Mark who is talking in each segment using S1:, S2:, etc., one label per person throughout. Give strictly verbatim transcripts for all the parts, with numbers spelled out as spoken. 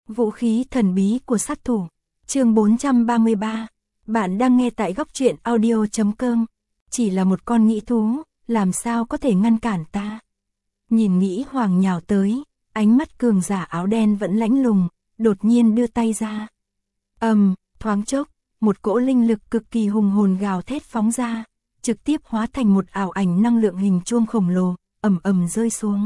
S1: Vũ khí thần bí của sát thủ. Chương bốn trăm ba mươi ba. Bạn đang nghe tại góc truyện audio chấm com. Chỉ là một con nghĩ thú, làm sao có thể ngăn cản ta? Nhìn nghĩ hoàng nhào tới, ánh mắt cường giả áo đen vẫn lãnh lùng, đột nhiên đưa tay ra. Ầm, um, thoáng chốc, một cỗ linh lực cực kỳ hùng hồn gào thét phóng ra, trực tiếp hóa thành một ảo ảnh năng lượng hình chuông khổng lồ, ầm ầm rơi xuống.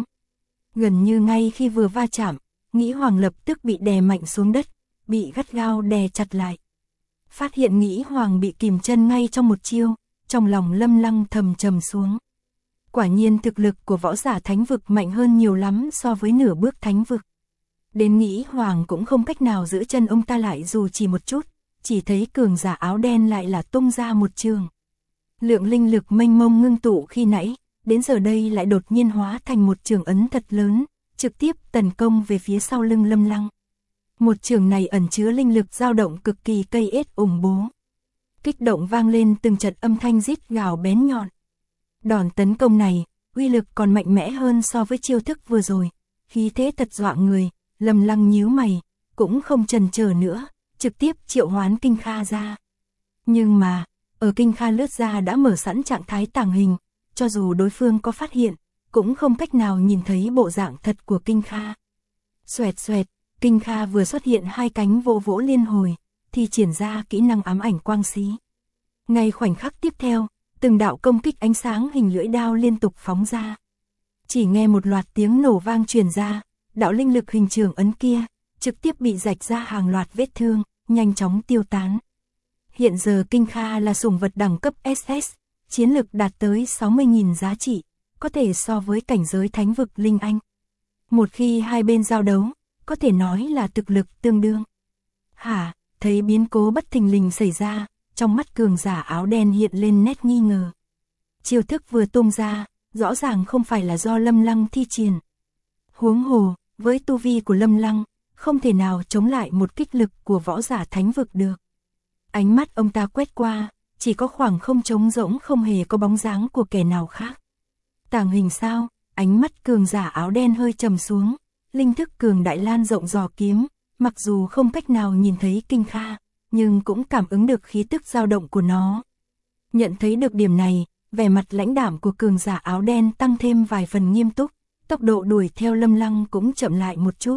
S1: Gần như ngay khi vừa va chạm, Nghĩ Hoàng lập tức bị đè mạnh xuống đất, bị gắt gao đè chặt lại. Phát hiện Nghĩ Hoàng bị kìm chân ngay trong một chiêu, trong lòng Lâm Lăng thầm trầm xuống. Quả nhiên thực lực của võ giả thánh vực mạnh hơn nhiều lắm so với nửa bước thánh vực. Đến Nghĩ Hoàng cũng không cách nào giữ chân ông ta lại dù chỉ một chút, chỉ thấy cường giả áo đen lại là tung ra một trường. Lượng linh lực mênh mông ngưng tụ khi nãy, đến giờ đây lại đột nhiên hóa thành một trường ấn thật lớn, trực tiếp tấn công về phía sau lưng Lâm Lăng. Một trường này ẩn chứa linh lực dao động cực kỳ cây ết ủng bố. Kích động vang lên từng trận âm thanh rít gào bén nhọn. Đòn tấn công này, uy lực còn mạnh mẽ hơn so với chiêu thức vừa rồi, khí thế thật dọa người. Lâm Lăng nhíu mày, cũng không chần chờ nữa, trực tiếp triệu hoán Kinh Kha ra. Nhưng mà, ở Kinh Kha lướt ra đã mở sẵn trạng thái tàng hình, cho dù đối phương có phát hiện, cũng không cách nào nhìn thấy bộ dạng thật của Kinh Kha. Xoẹt xoẹt, Kinh Kha vừa xuất hiện hai cánh vỗ vỗ liên hồi, thì triển ra kỹ năng ám ảnh quang xí. Ngay khoảnh khắc tiếp theo, từng đạo công kích ánh sáng hình lưỡi đao liên tục phóng ra. Chỉ nghe một loạt tiếng nổ vang truyền ra, đạo linh lực hình trường ấn kia, trực tiếp bị rạch ra hàng loạt vết thương, nhanh chóng tiêu tán. Hiện giờ Kinh Kha là sủng vật đẳng cấp ét ét, chiến lực đạt tới sáu mươi nghìn giá trị, có thể so với cảnh giới thánh vực linh anh. Một khi hai bên giao đấu, có thể nói là thực lực tương đương. Hả, thấy biến cố bất thình lình xảy ra, trong mắt cường giả áo đen hiện lên nét nghi ngờ. Chiêu thức vừa tung ra, rõ ràng không phải là do Lâm Lăng thi triển. Huống hồ, với tu vi của Lâm Lăng, không thể nào chống lại một kích lực của võ giả thánh vực được. Ánh mắt ông ta quét qua, chỉ có khoảng không trống rỗng, không hề có bóng dáng của kẻ nào khác. Tàng hình sao? Ánh mắt cường giả áo đen hơi trầm xuống, linh thức cường đại lan rộng dò kiếm, mặc dù không cách nào nhìn thấy Kinh Kha, nhưng cũng cảm ứng được khí tức dao động của nó. Nhận thấy được điểm này, vẻ mặt lãnh đạm của cường giả áo đen tăng thêm vài phần nghiêm túc, tốc độ đuổi theo Lâm Lăng cũng chậm lại một chút.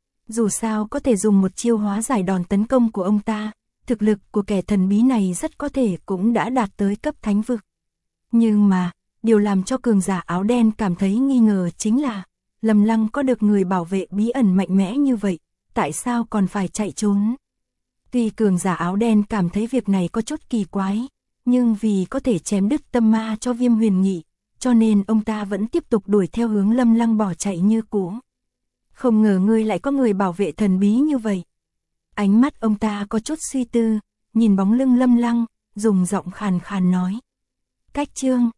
S1: Dù sao có thể dùng một chiêu hóa giải đòn tấn công của ông ta, thực lực của kẻ thần bí này rất có thể cũng đã đạt tới cấp thánh vực. Nhưng mà, điều làm cho cường giả áo đen cảm thấy nghi ngờ chính là, Lâm Lăng có được người bảo vệ bí ẩn mạnh mẽ như vậy, tại sao còn phải chạy trốn? Tuy cường giả áo đen cảm thấy việc này có chút kỳ quái, nhưng vì có thể chém đứt tâm ma cho Viêm Huyền Nghị, cho nên ông ta vẫn tiếp tục đuổi theo hướng Lâm Lăng bỏ chạy như cũ. Không ngờ ngươi lại có người bảo vệ thần bí như vậy. Ánh mắt ông ta có chút suy tư, nhìn bóng lưng Lâm Lăng, dùng giọng khàn khàn nói. Cách chương,